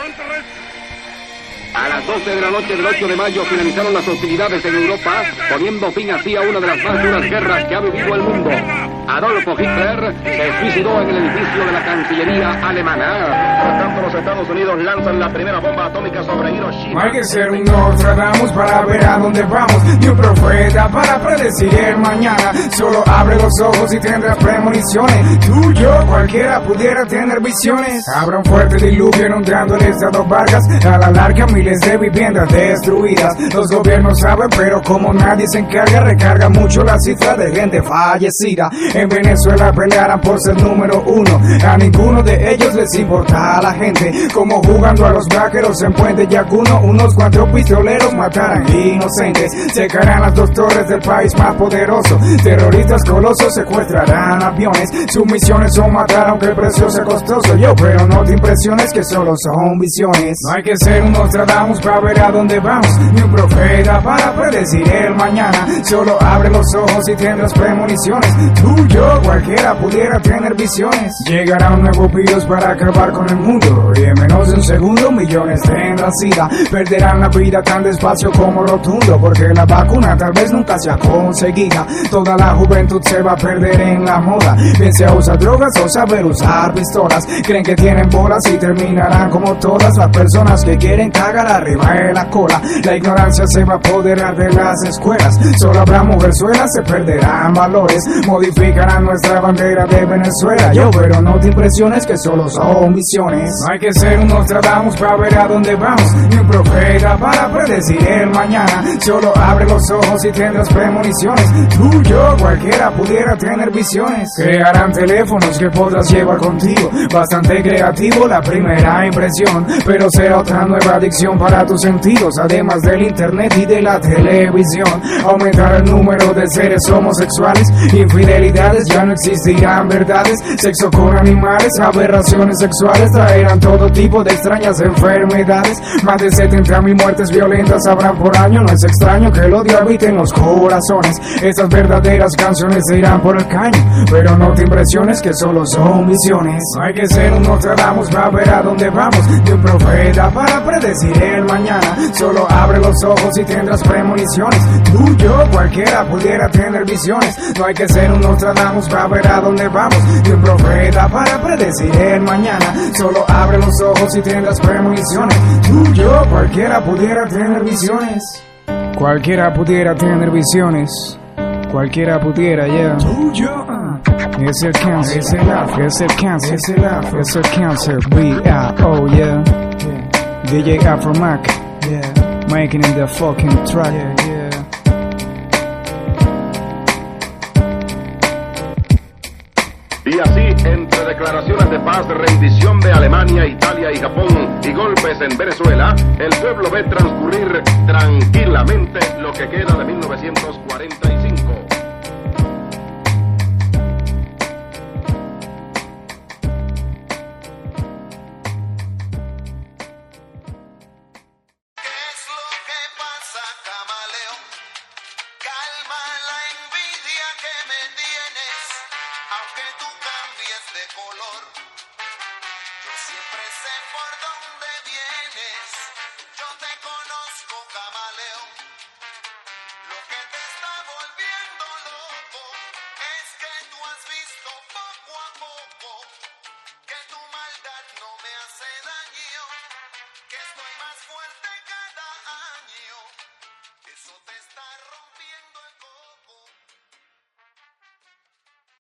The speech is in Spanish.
A las 12 de la noche del 8 de mayo finalizaron las hostilidades en Europa, poniendo fin así a una de las más duras guerras que ha vivido el mundo. Adolfo Hitler se suicidó en el edificio de la Cancillería alemana. Por tanto, los Estados Unidos lanzan la primera bomba atómica sobre Hiroshima. No hay que ser un Nostradamus para ver a dónde vamos, ni un profeta para predecir el mañana. Solo abre los ojos y tendrás premoniciones. Tú, yo, cualquiera pudiera tener visiones. Habrá un fuerte diluvio inundando el estado Vargas. A la larga miles de viviendas destruidas. Los gobiernos saben, pero como nadie se encarga, recarga mucho la cifra de gente fallecida. En Venezuela pelearán por ser número uno. A ninguno de ellos les importa a la gente. Como jugando a los vaqueros en Puente Yacuno, unos 4 pistoleros matarán inocentes. Secarán las 2 torres del país más poderoso. Terroristas colosos secuestrarán aviones. Sus misiones son matar aunque el precio sea costoso. Yo, pero no te impresiones que solo son visiones. No hay que ser un Nostradamus para ver a dónde vamos, ni un profeta para predecir el mañana. Solo abre los ojos y tendrás premoniciones. Tú, yo, cualquiera pudiera tener visiones. Llegará un nuevo virus para acabar con el mundo, y en menos de un segundo millones tendrán sida. Perderán la vida tan despacio como rotundo, porque la vacuna tal vez nunca sea conseguida. Toda la juventud se va a perder en la moda, bien sea usar drogas o saber usar pistolas. Creen que tienen bolas y terminarán como todas las personas que quieren cagar arriba de la cola. La ignorancia se va a apoderar de las escuelas. Solo habrá mujerzuelas, se perderán valores. Modificarán nuestra bandera de Venezuela. Yo, pero no te impresiones que solo son visiones. No hay que ser un Nostradamus para ver a dónde vamos, ni un profeta para predecir el mañana. Solo abre los ojos y tendrás premoniciones. Tú, yo, cualquiera pudiera tener visiones. Crearán teléfonos que podrás llevar contigo. Bastante creativo la primera impresión, pero será otra nueva adicción para tus sentidos. Además del internet y de la televisión, aumentará el número de seres homosexuales. Infidelidades, ya no existirán verdades. Sexo con animales, aberraciones sexuales. Traerán todo tipo de extrañas enfermedades. Más de 70,000 muertes violentas habrán por año. No es extraño que el odio habite en los corazones. Estas verdaderas canciones se irán por el caño, pero no te impresiones que solo son visiones. No hay que ser un Nostradamus para ver a dónde vamos, ni un profeta para predecir el mañana. Solo abre los ojos y tendrás premoniciones. Tú, yo, cualquiera pudiera tener visiones. No hay que ser un Nostradamus para ver a dónde vamos, ni un profeta para predecir el mañana. Solo abre los ojos y tendrás premoniciones. Tú, yo, cualquiera pudiera tener visiones. Cualquiera pudiera tener visiones. Cualquiera pudiera, yeah. Tú, yo, es el cáncer, es el afro, es el cáncer, es el afro, es el cáncer. B-I-O, yeah. DJ Afro Mac, yeah. Making in the fucking track, yeah, yeah. Y así, entre declaraciones de paz, rendición de Alemania, Italia y Japón y golpes en Venezuela, el pueblo ve transcurrir tranquilamente lo que queda de 1945. Aunque tú cambies de color, yo siempre sé por dónde